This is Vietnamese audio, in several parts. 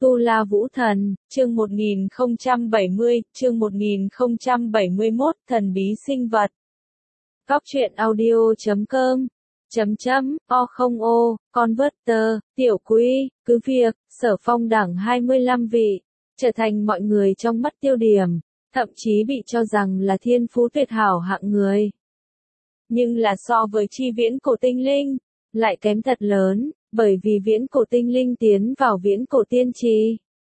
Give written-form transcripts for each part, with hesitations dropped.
Tu La Vũ Thần, chương 1070, chương 1071, thần bí sinh vật. Góc truyện audio.com O0O, Converter, Tiểu Quý, cứ việc, Sở Phong đẳng 25 vị, trở thành mọi người trong mắt tiêu điểm, thậm chí bị cho rằng là thiên phú tuyệt hảo hạng người. Nhưng là so với chi viễn cổ tinh linh, lại kém thật lớn, bởi vì viễn cổ tinh linh tiến vào viễn cổ tiên trì.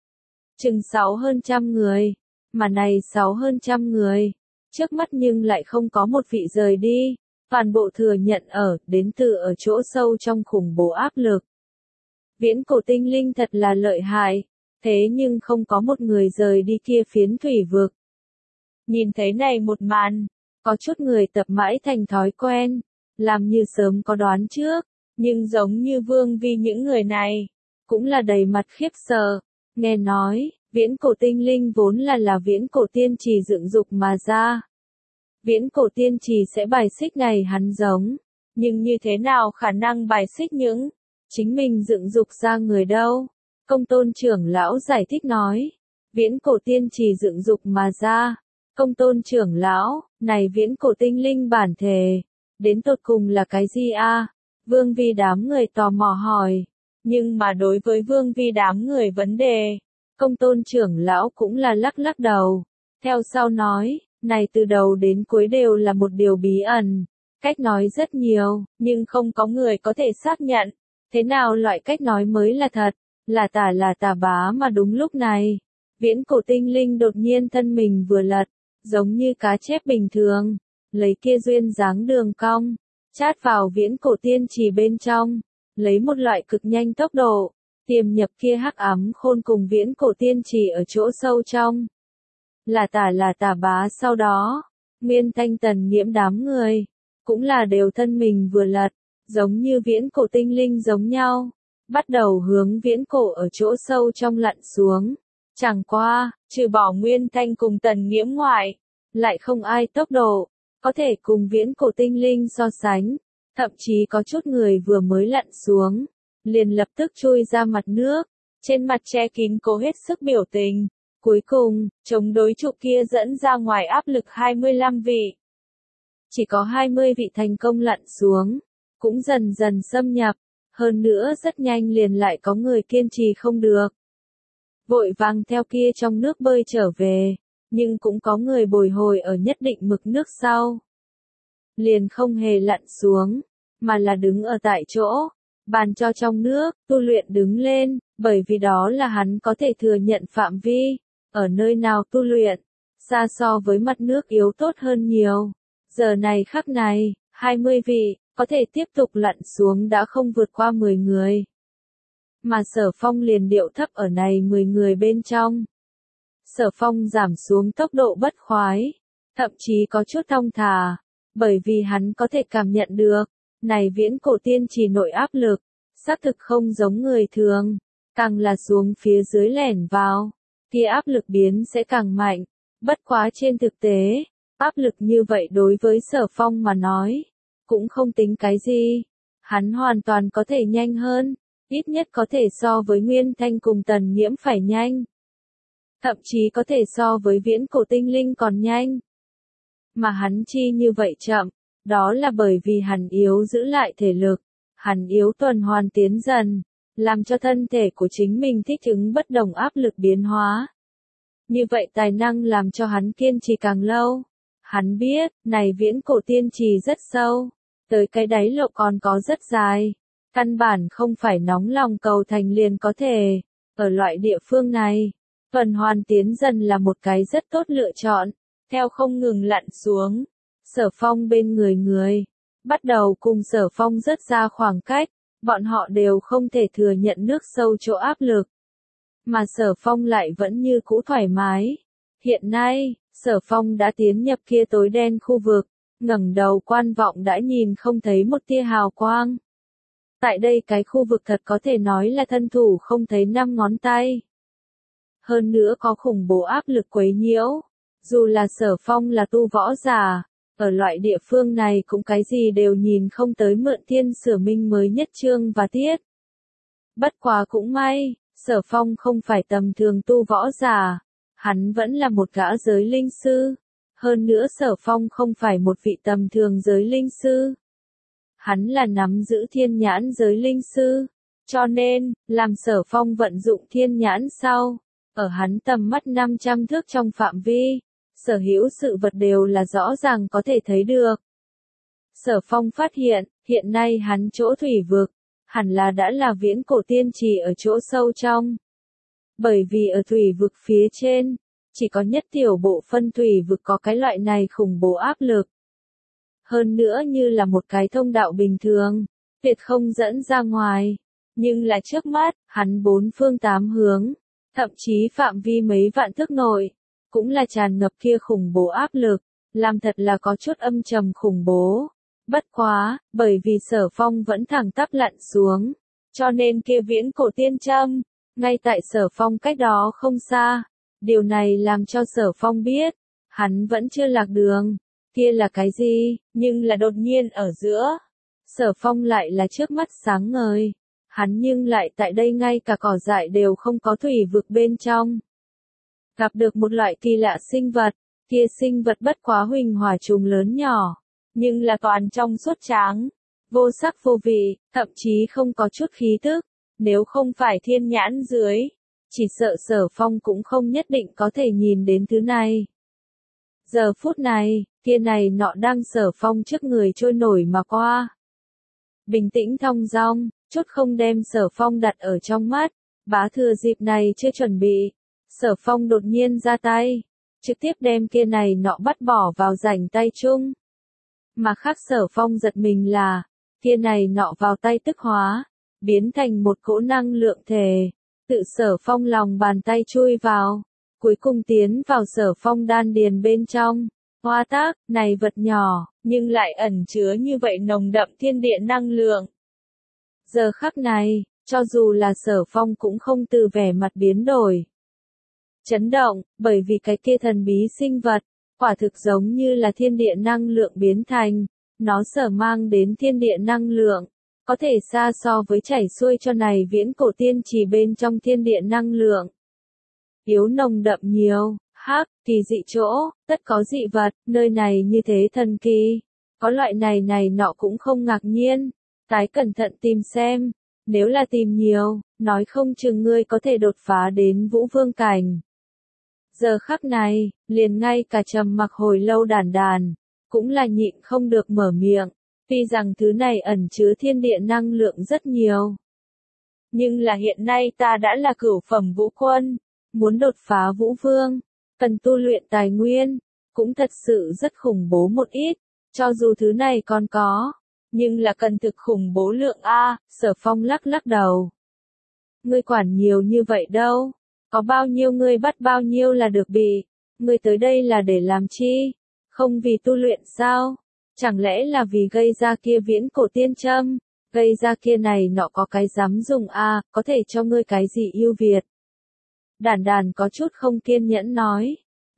Chừng 6 hơn trăm người, mà này 6 hơn trăm người, trước mắt nhưng lại không có một vị rời đi, toàn bộ thừa nhận đến từ ở chỗ sâu trong khủng bố áp lực. Viễn cổ tinh linh thật là lợi hại, thế nhưng không có một người rời đi kia phiến thủy vực. Nhìn thấy này một màn, có chút người tập mãi thành thói quen, làm như sớm có đoán trước, nhưng giống như Vương Vi những người này, cũng là đầy mặt khiếp sợ, nghe nói, viễn cổ tinh linh vốn là viễn cổ tiên trì dựng dục mà ra. Viễn cổ tiên trì sẽ bài xích này hắn giống, nhưng như thế nào khả năng bài xích những chính mình dựng dục ra người đâu? Công tôn trưởng lão giải thích nói, viễn cổ tiên trì dựng dục mà ra. Công tôn trưởng lão, này viễn cổ tinh linh bản thể, đến tột cùng là cái gì a? Vương Vi đám người tò mò hỏi, nhưng mà đối với Vương Vi đám người vấn đề, công tôn trưởng lão cũng là lắc lắc đầu, theo sau nói, này từ đầu đến cuối đều là một điều bí ẩn, cách nói rất nhiều, nhưng không có người có thể xác nhận, thế nào loại cách nói mới là thật, là tà bá mà đúng lúc này, viễn cổ tinh linh đột nhiên thân mình vừa lật, giống như cá chép bình thường, lấy kia duyên dáng đường cong, chát vào viễn cổ tiên trì bên trong, lấy một loại cực nhanh tốc độ, tiềm nhập kia hắc ám khôn cùng viễn cổ tiên trì ở chỗ sâu trong. Là tà bá sau đó, Nguyên Thanh Tần Nhiễm đám người, cũng là đều thân mình vừa lật, giống như viễn cổ tinh linh giống nhau, bắt đầu hướng viễn cổ ở chỗ sâu trong lặn xuống. Chẳng qua, trừ bỏ Nguyên Thanh cùng Tần Nhiễm ngoại, lại không ai tốc độ có thể cùng viễn cổ tinh linh so sánh, thậm chí có chút người vừa mới lặn xuống, liền lập tức chui ra mặt nước, trên mặt che kín cố hết sức biểu tình, cuối cùng, chống đối trụ kia dẫn ra ngoài áp lực 25 vị. Chỉ có 20 vị thành công lặn xuống, cũng dần dần xâm nhập, hơn nữa rất nhanh liền lại có người kiên trì không được. Vội vàng theo kia trong nước bơi trở về. Nhưng cũng có người bồi hồi ở nhất định mực nước sau. Liền không hề lặn xuống, mà là đứng ở tại chỗ, bàn cho trong nước, tu luyện đứng lên, bởi vì đó là hắn có thể thừa nhận phạm vi, ở nơi nào tu luyện, xa so với mặt nước yếu tốt hơn nhiều. Giờ này khắc này, 20 vị, có thể tiếp tục lặn xuống đã không vượt qua 10 người. Mà Sở Phong liền điệu thấp ở này 10 người bên trong. Sở Phong giảm xuống tốc độ bất khoái, thậm chí có chút thong thả, bởi vì hắn có thể cảm nhận được, này viễn cổ tiên trì nội áp lực, xác thực không giống người thường, càng là xuống phía dưới lẻn vào, thì áp lực biến sẽ càng mạnh, bất quá trên thực tế, áp lực như vậy đối với Sở Phong mà nói, cũng không tính cái gì, hắn hoàn toàn có thể nhanh hơn, ít nhất có thể so với Nguyên Thanh cùng Tần Nhiễm phải nhanh. Thậm chí có thể so với viễn cổ tinh linh còn nhanh. Mà hắn chi như vậy chậm, đó là bởi vì hắn yếu giữ lại thể lực, hắn yếu tuần hoàn tiến dần, làm cho thân thể của chính mình thích ứng bất đồng áp lực biến hóa. Như vậy tài năng làm cho hắn kiên trì càng lâu. Hắn biết, này viễn cổ tiên trì rất sâu, tới cái đáy lộ còn có rất dài, căn bản không phải nóng lòng cầu thành liền có thể, ở loại địa phương này. Tuần hoàn tiến dần là một cái rất tốt lựa chọn, theo không ngừng lặn xuống. Sở Phong bên người, bắt đầu cùng Sở Phong rất ra khoảng cách, bọn họ đều không thể thừa nhận nước sâu chỗ áp lực. Mà Sở Phong lại vẫn như cũ thoải mái. Hiện nay, Sở Phong đã tiến nhập kia tối đen khu vực, ngẩng đầu quan vọng đã nhìn không thấy một tia hào quang. Tại đây cái khu vực thật có thể nói là thân thủ không thấy 5 ngón tay. Hơn nữa có khủng bố áp lực quấy nhiễu, dù là Sở Phong là tu võ giả, ở loại địa phương này cũng cái gì đều nhìn không tới mượn thiên sửa minh mới nhất chương và tiết. Bất quá cũng may, Sở Phong không phải tầm thường tu võ giả, hắn vẫn là một gã giới linh sư. Hơn nữa Sở Phong không phải một vị tầm thường giới linh sư. Hắn là nắm giữ thiên nhãn giới linh sư. Cho nên, làm Sở Phong vận dụng thiên nhãn sau, ở hắn tầm mắt 500 thước trong phạm vi, sở hữu sự vật đều là rõ ràng có thể thấy được. Sở Phong phát hiện nay hắn chỗ thủy vực, hẳn là đã là viễn cổ tiên trì ở chỗ sâu trong. Bởi vì ở thủy vực phía trên, chỉ có nhất tiểu bộ phân thủy vực có cái loại này khủng bố áp lực. Hơn nữa như là một cái thông đạo bình thường, tuyệt không dẫn ra ngoài. Nhưng là trước mắt, hắn bốn phương tám hướng, thậm chí phạm vi mấy vạn thước nội, cũng là tràn ngập kia khủng bố áp lực, làm thật là có chút âm trầm khủng bố. Bất quá, bởi vì Sở Phong vẫn thẳng tắp lặn xuống, cho nên kia viễn cổ tiên châm, ngay tại Sở Phong cách đó không xa. Điều này làm cho Sở Phong biết, hắn vẫn chưa lạc đường. Kia là cái gì, nhưng là đột nhiên ở giữa. Sở Phong lại là trước mắt sáng ngời. Hắn nhưng lại tại đây ngay cả cỏ dại đều không có thủy vực bên trong. Gặp được một loại kỳ lạ sinh vật, kia sinh vật bất quá huỳnh hỏa trùng lớn nhỏ, nhưng là toàn trong suốt trắng, vô sắc vô vị, thậm chí không có chút khí tức. Nếu không phải thiên nhãn dưới, chỉ sợ Sở Phong cũng không nhất định có thể nhìn đến thứ này. Giờ phút này, kia này nọ đang Sở Phong trước người trôi nổi mà qua. Bình tĩnh thong dong, chút không đem Sở Phong đặt ở trong mắt. Bá thừa dịp này chưa chuẩn bị, Sở Phong đột nhiên ra tay, trực tiếp đem kia này nọ bắt bỏ vào rảnh tay chung. Mà khác Sở Phong giật mình là, kia này nọ vào tay tức hóa, biến thành một cỗ năng lượng thể, tự Sở Phong lòng bàn tay chui vào, cuối cùng tiến vào Sở Phong đan điền bên trong. Hoa tác, này vật nhỏ, nhưng lại ẩn chứa như vậy nồng đậm thiên địa năng lượng. Giờ khắc này, cho dù là Sở Phong cũng không từ vẻ mặt biến đổi. Chấn động, bởi vì cái kia thần bí sinh vật, quả thực giống như là thiên địa năng lượng biến thành, nó sở mang đến thiên địa năng lượng, có thể xa so với chảy xuôi cho này viễn cổ tiên trì bên trong thiên địa năng lượng. Yếu nồng đậm nhiều, hắc, kỳ dị chỗ, tất có dị vật, nơi này như thế thần kỳ, có loại này nọ cũng không ngạc nhiên, tái cẩn thận tìm xem, nếu là tìm nhiều, nói không chừng ngươi có thể đột phá đến vũ vương cảnh. Giờ khắc này, liền ngay cả trầm mặc hồi lâu đàn, cũng là nhịn không được mở miệng, tuy rằng thứ này ẩn chứa thiên địa năng lượng rất nhiều. Nhưng là hiện nay ta đã là cửu phẩm vũ quân, muốn đột phá vũ vương, cần tu luyện tài nguyên, cũng thật sự rất khủng bố một ít, cho dù thứ này còn có, nhưng là cần thực khủng bố lượng A, Sở Phong lắc đầu. Ngươi quản nhiều như vậy đâu, có bao nhiêu ngươi bắt bao nhiêu là được bị, ngươi tới đây là để làm chi, không vì tu luyện sao, chẳng lẽ là vì gây ra kia viễn cổ tiên châm, gây ra kia này nọ có cái dám dùng A, có thể cho ngươi cái gì ưu việt. Đàn có chút không kiên nhẫn nói,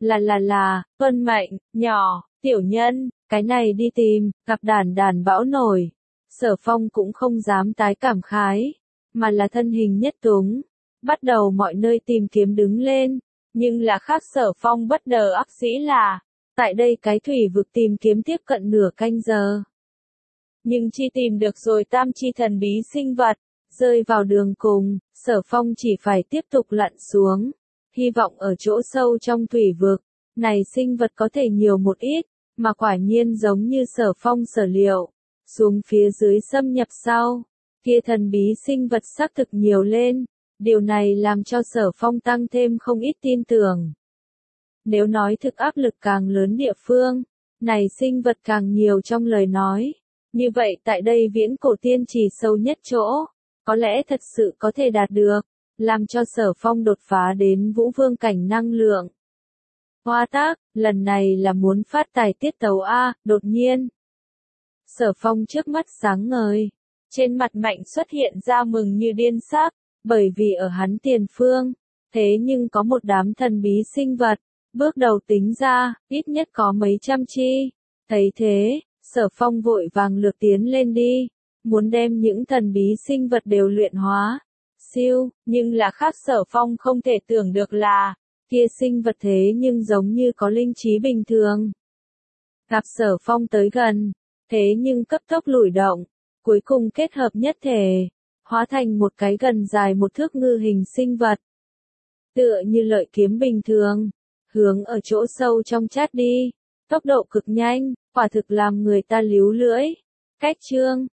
tuân mệnh, nhỏ, tiểu nhân, cái này đi tìm, gặp đàn bão nổi. Sở Phong cũng không dám tái cảm khái, mà là thân hình nhất túng, bắt đầu mọi nơi tìm kiếm đứng lên, nhưng là khác Sở Phong bất đờ ác dĩ là, tại đây cái thủy vực tìm kiếm tiếp cận nửa canh giờ. Nhưng chi tìm được rồi tam chi thần bí sinh vật, rơi vào đường cùng, Sở Phong chỉ phải tiếp tục lặn xuống, hy vọng ở chỗ sâu trong thủy vực, này sinh vật có thể nhiều một ít, mà quả nhiên giống như Sở Phong sở liệu, xuống phía dưới xâm nhập sau, kia thần bí sinh vật xác thực nhiều lên, điều này làm cho Sở Phong tăng thêm không ít tin tưởng. Nếu nói thực áp lực càng lớn địa phương, này sinh vật càng nhiều trong lời nói, như vậy tại đây viễn cổ tiên trì sâu nhất chỗ, có lẽ thật sự có thể đạt được, làm cho Sở Phong đột phá đến vũ vương cảnh năng lượng. Hoa tác, lần này là muốn phát tài tiết tấu A, đột nhiên. Sở Phong trước mắt sáng ngời, trên mặt mạnh xuất hiện ra mừng như điên sắc, bởi vì ở hắn tiền phương, thế nhưng có một đám thần bí sinh vật, bước đầu tính ra, ít nhất có mấy trăm chi. Thấy thế, Sở Phong vội vàng lược tiến lên đi, muốn đem những thần bí sinh vật đều luyện hóa. siêu, nhưng là khác Sở Phong không thể tưởng được là, kia sinh vật thế nhưng giống như có linh trí bình thường. Gặp Sở Phong tới gần, thế nhưng cấp tốc lùi động, cuối cùng kết hợp nhất thể, hóa thành một cái gần dài một thước ngư hình sinh vật. Tựa như lợi kiếm bình thường, hướng ở chỗ sâu trong chát đi, tốc độ cực nhanh, quả thực làm người ta líu lưỡi. Cách chương